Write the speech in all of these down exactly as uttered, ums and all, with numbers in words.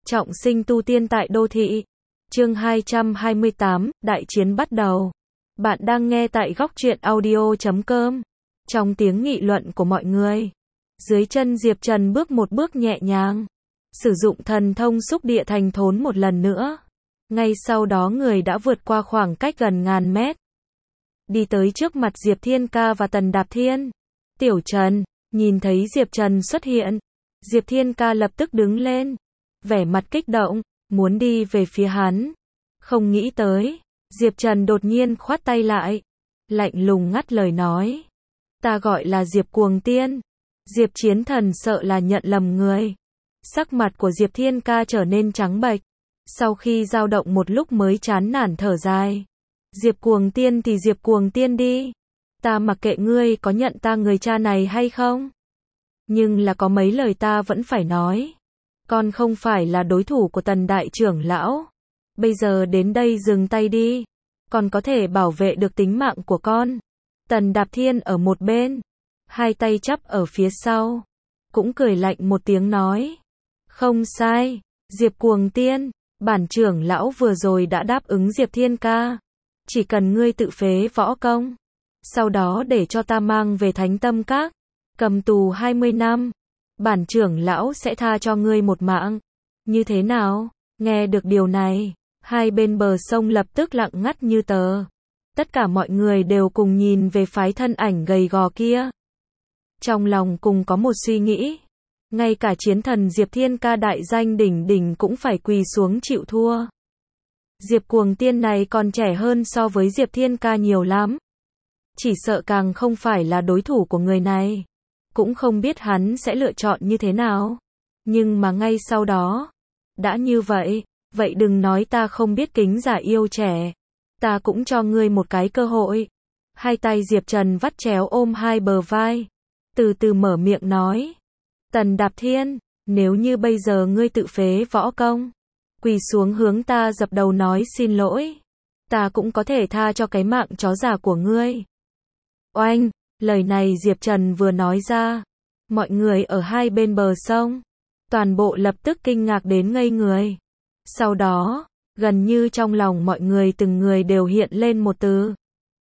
Trọng sinh tu tiên tại đô thị. Chương hai trăm hai mươi tám, đại chiến bắt đầu. Bạn đang nghe tại góc truyện audio chấm com. Trong tiếng nghị luận của mọi người, dưới chân Diệp Trần bước một bước nhẹ nhàng, sử dụng thần thông xúc địa thành thốn một lần nữa. Ngay sau đó người đã vượt qua khoảng cách gần ngàn mét, đi tới trước mặt Diệp Thiên Ca và Tần Đạp Thiên. Tiểu Trần, nhìn thấy Diệp Trần xuất hiện, Diệp Thiên Ca lập tức đứng lên, vẻ mặt kích động, muốn đi về phía hắn. Không nghĩ tới, Diệp Trần đột nhiên khoát tay lại, lạnh lùng ngắt lời nói. Ta gọi là Diệp Cuồng Tiên. Diệp Chiến Thần sợ là nhận lầm người. Sắc mặt của Diệp Thiên Ca trở nên trắng bệch, sau khi dao động một lúc mới chán nản thở dài. Diệp Cuồng Tiên thì Diệp Cuồng Tiên đi. Ta mặc kệ ngươi có nhận ta người cha này hay không. Nhưng là có mấy lời ta vẫn phải nói. Con không phải là đối thủ của Tần đại trưởng lão. Bây giờ đến đây dừng tay đi. Con có thể bảo vệ được tính mạng của con. Tần Đạp Thiên ở một bên, hai tay chắp ở phía sau, cũng cười lạnh một tiếng nói. Không sai, Diệp Cuồng Tiên, bản trưởng lão vừa rồi đã đáp ứng Diệp Thiên Ca. Chỉ cần ngươi tự phế võ công, sau đó để cho ta mang về Thánh Tâm Các, cầm tù hai mươi năm, bản trưởng lão sẽ tha cho ngươi một mạng. Như thế nào? Nghe được điều này, hai bên bờ sông lập tức lặng ngắt như tờ. Tất cả mọi người đều cùng nhìn về phái thân ảnh gầy gò kia. Trong lòng cùng có một suy nghĩ. Ngay cả chiến thần Diệp Thiên Ca đại danh đỉnh đỉnh cũng phải quỳ xuống chịu thua. Diệp Cuồng Tiên này còn trẻ hơn so với Diệp Thiên Ca nhiều lắm. Chỉ sợ càng không phải là đối thủ của người này. Cũng không biết hắn sẽ lựa chọn như thế nào. Nhưng mà ngay sau đó, đã như vậy, vậy đừng nói ta không biết kính giả yêu trẻ. Ta cũng cho ngươi một cái cơ hội. Hai tay Diệp Trần vắt chéo ôm hai bờ vai, từ từ mở miệng nói. Tần Đạp Thiên, nếu như bây giờ ngươi tự phế võ công, quỳ xuống hướng ta dập đầu nói xin lỗi, ta cũng có thể tha cho cái mạng chó già của ngươi. Oanh, lời này Diệp Trần vừa nói ra, mọi người ở hai bên bờ sông, toàn bộ lập tức kinh ngạc đến ngây người. Sau đó, gần như trong lòng mọi người từng người đều hiện lên một từ.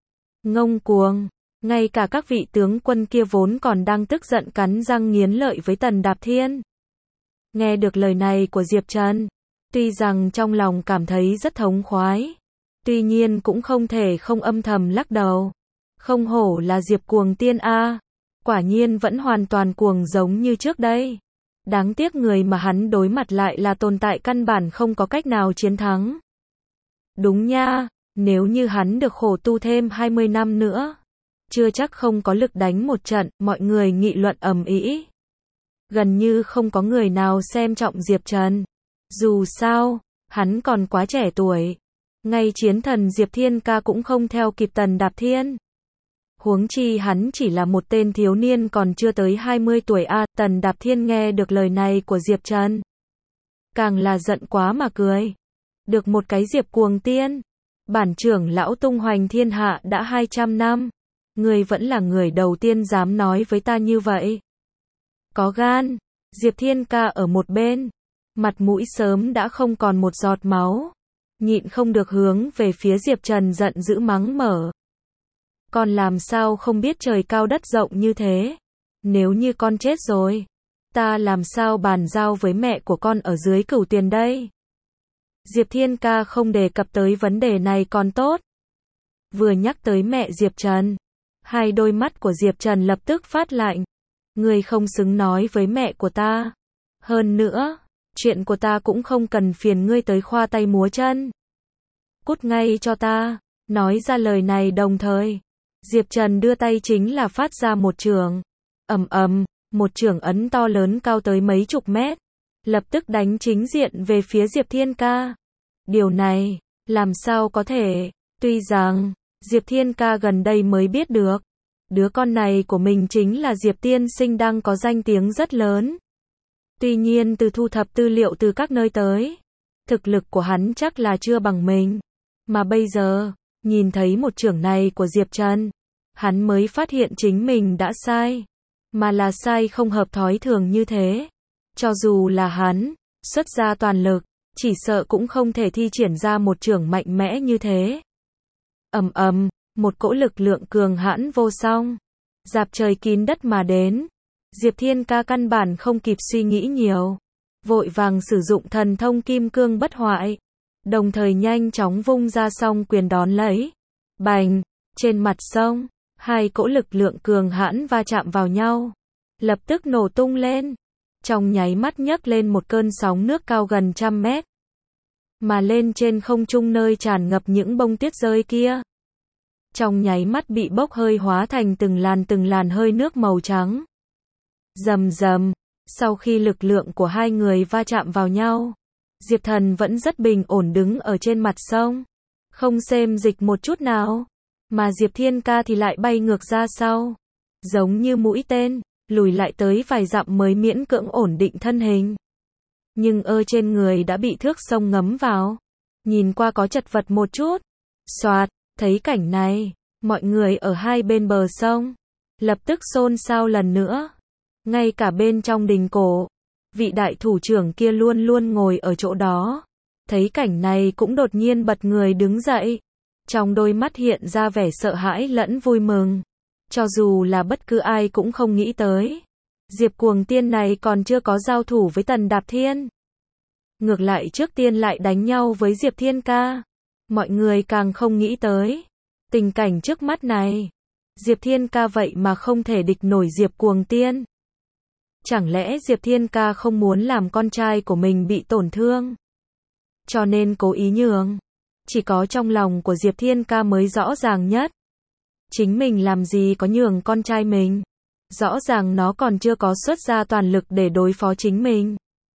Ngông cuồng. Ngay cả các vị tướng quân kia vốn còn đang tức giận cắn răng nghiến lợi với Tần Đạp Thiên. Nghe được lời này của Diệp Trần, tuy rằng trong lòng cảm thấy rất thống khoái, tuy nhiên cũng không thể không âm thầm lắc đầu. Không hổ là Diệp Cuồng Tiên a, quả nhiên vẫn hoàn toàn cuồng giống như trước đây. Đáng tiếc người mà hắn đối mặt lại là tồn tại căn bản không có cách nào chiến thắng. Đúng nha, nếu như hắn được khổ tu thêm hai mươi năm nữa, chưa chắc không có lực đánh một trận. Mọi người nghị luận ầm ĩ. Gần như không có người nào xem trọng Diệp Trần. Dù sao, hắn còn quá trẻ tuổi. Ngay chiến thần Diệp Thiên Ca cũng không theo kịp Tần Đạp Thiên. Huống chi hắn chỉ là một tên thiếu niên còn chưa tới hai mươi tuổi a. À, Tần Đạp Thiên nghe được lời này của Diệp Trần, càng là giận quá mà cười. Được một cái Diệp Cuồng Tiên, bản trưởng lão tung hoành thiên hạ đã hai trăm năm. Ngươi vẫn là người đầu tiên dám nói với ta như vậy. Có gan. Diệp Thiên Ca ở một bên, mặt mũi sớm đã không còn một giọt máu, nhịn không được hướng về phía Diệp Trần giận dữ mắng mở. Con làm sao không biết trời cao đất rộng như thế? Nếu như con chết rồi, ta làm sao bàn giao với mẹ của con ở dưới Cửu Tuyền đây? Diệp Thiên Ca không đề cập tới vấn đề này còn tốt. Vừa nhắc tới mẹ Diệp Trần, hai đôi mắt của Diệp Trần lập tức phát lạnh. Ngươi không xứng nói với mẹ của ta. Hơn nữa, chuyện của ta cũng không cần phiền ngươi tới khoa tay múa chân. Cút ngay cho ta. Nói ra lời này đồng thời, Diệp Trần đưa tay chính là phát ra một chưởng. Ầm ầm, một chưởng ấn to lớn cao tới mấy chục mét, lập tức đánh chính diện về phía Diệp Thiên Ca. Điều này, làm sao có thể? Tuy rằng Diệp Thiên Ca gần đây mới biết được, đứa con này của mình chính là Diệp Tiên Sinh đang có danh tiếng rất lớn. Tuy nhiên từ thu thập tư liệu từ các nơi tới, thực lực của hắn chắc là chưa bằng mình. Mà bây giờ, nhìn thấy một chưởng này của Diệp Trần, hắn mới phát hiện chính mình đã sai. Mà là sai không hợp thói thường như thế. Cho dù là hắn, xuất ra toàn lực, chỉ sợ cũng không thể thi triển ra một chưởng mạnh mẽ như thế. Ầm ầm, một cỗ lực lượng cường hãn vô song, dạp trời kín đất mà đến. Diệp Thiên Ca căn bản không kịp suy nghĩ nhiều, vội vàng sử dụng thần thông kim cương bất hoại, đồng thời nhanh chóng vung ra song quyền đón lấy. Bành, trên mặt sông, hai cỗ lực lượng cường hãn va chạm vào nhau, lập tức nổ tung lên, trong nháy mắt nhấc lên một cơn sóng nước cao gần trăm mét, mà lên trên không trung nơi tràn ngập những bông tuyết rơi kia, trong nháy mắt bị bốc hơi hóa thành từng làn từng làn hơi nước màu trắng. Rầm rầm, sau khi lực lượng của hai người va chạm vào nhau, Diệp Thần vẫn rất bình ổn đứng ở trên mặt sông, không xêm dịch một chút nào, mà Diệp Thiên Ca thì lại bay ngược ra sau, giống như mũi tên, lùi lại tới vài dặm mới miễn cưỡng ổn định thân hình. Nhưng ơ trên người đã bị thước sông ngấm vào, nhìn qua có chật vật một chút. Soạt, thấy cảnh này, mọi người ở hai bên bờ sông lập tức xôn xao lần nữa. Ngay cả bên trong đình cổ, vị đại thủ trưởng kia luôn luôn ngồi ở chỗ đó, thấy cảnh này cũng đột nhiên bật người đứng dậy, trong đôi mắt hiện ra vẻ sợ hãi lẫn vui mừng. Cho dù là bất cứ ai cũng không nghĩ tới, Diệp Cuồng Tiên này còn chưa có giao thủ với Tần Đạp Thiên, ngược lại trước tiên lại đánh nhau với Diệp Thiên Ca. Mọi người càng không nghĩ tới tình cảnh trước mắt này, Diệp Thiên Ca vậy mà không thể địch nổi Diệp Cuồng Tiên. Chẳng lẽ Diệp Thiên Ca không muốn làm con trai của mình bị tổn thương, cho nên cố ý nhường? Chỉ có trong lòng của Diệp Thiên Ca mới rõ ràng nhất. Chính mình làm gì có nhường con trai mình? Rõ ràng nó còn chưa có xuất ra toàn lực để đối phó chính mình.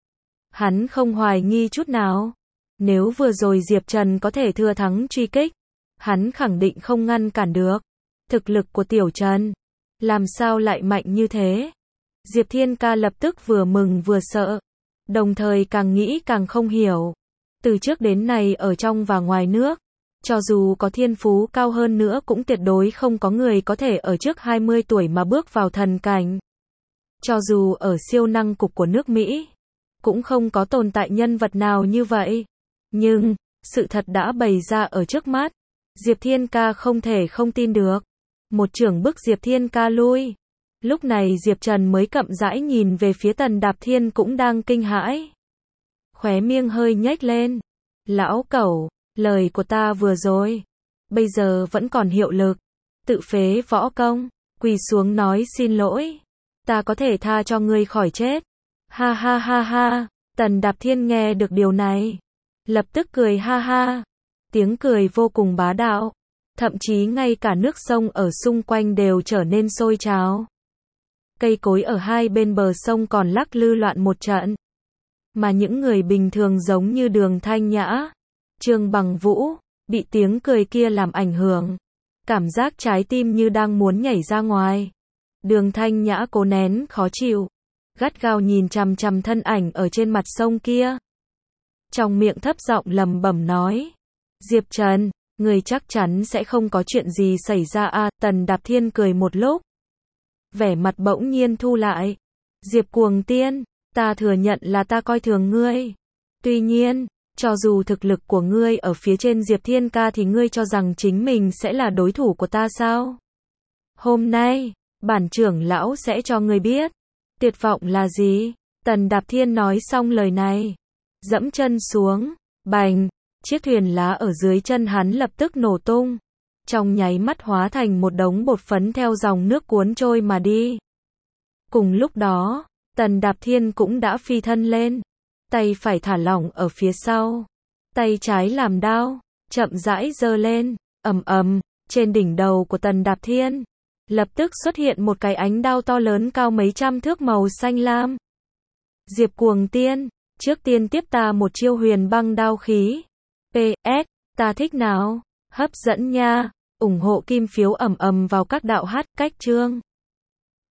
Hắn không hoài nghi chút nào. Nếu vừa rồi Diệp Trần có thể thừa thắng truy kích, hắn khẳng định không ngăn cản được. Thực lực của Tiểu Trần, làm sao lại mạnh như thế? Diệp Thiên Ca lập tức vừa mừng vừa sợ, đồng thời càng nghĩ càng không hiểu. Từ trước đến nay ở trong và ngoài nước, cho dù có thiên phú cao hơn nữa cũng tuyệt đối không có người có thể ở trước hai mươi tuổi mà bước vào thần cảnh. Cho dù ở siêu năng cục của nước Mỹ, cũng không có tồn tại nhân vật nào như vậy. Nhưng, sự thật đã bày ra ở trước mắt. Diệp Thiên Ca không thể không tin được. Một chưởng bức Diệp Thiên Ca lui. Lúc này Diệp Trần mới chậm rãi nhìn về phía Tần Đạp Thiên cũng đang kinh hãi. Khóe miệng hơi nhếch lên. Lão cẩu, lời của ta vừa rồi, bây giờ vẫn còn hiệu lực. Tự phế võ công, quỳ xuống nói xin lỗi. Ta có thể tha cho ngươi khỏi chết. Ha ha ha ha, Tần Đạp Thiên nghe được điều này, lập tức cười ha ha. Tiếng cười vô cùng bá đạo. Thậm chí ngay cả nước sông ở xung quanh đều trở nên sôi trào. Cây cối ở hai bên bờ sông còn lắc lư loạn một trận. Mà những người bình thường giống như Đường Thanh Nhã, Trương Bằng Vũ, bị tiếng cười kia làm ảnh hưởng. Cảm giác trái tim như đang muốn nhảy ra ngoài. Đường Thanh Nhã cố nén khó chịu, gắt gao nhìn chằm chằm thân ảnh ở trên mặt sông kia. Trong miệng thấp giọng lẩm bẩm nói. Diệp Trần, người chắc chắn sẽ không có chuyện gì xảy ra à? Tần Đạp Thiên cười một lúc, vẻ mặt bỗng nhiên thu lại. Diệp Cuồng Tiên, ta thừa nhận là ta coi thường ngươi. Tuy nhiên, cho dù thực lực của ngươi ở phía trên Diệp Thiên Ca thì ngươi cho rằng chính mình sẽ là đối thủ của ta sao? Hôm nay, bản trưởng lão sẽ cho ngươi biết, tuyệt vọng là gì? Tần Đạp Thiên nói xong lời này, dẫm chân xuống, bành, chiếc thuyền lá ở dưới chân hắn lập tức nổ tung. Trong nháy mắt hóa thành một đống bột phấn theo dòng nước cuốn trôi mà đi. Cùng lúc đó, Tần Đạp Thiên cũng đã phi thân lên, tay phải thả lỏng ở phía sau, tay trái làm đao, chậm rãi giơ lên, ầm ầm, trên đỉnh đầu của Tần Đạp Thiên, lập tức xuất hiện một cái ánh đao to lớn cao mấy trăm thước màu xanh lam. Diệp Cuồng Tiên, trước tiên tiếp ta một chiêu huyền băng đao khí. pê ét, ta thích nào? Hấp dẫn nha. Ủng hộ kim phiếu ầm ầm vào các đạo hát cách chương.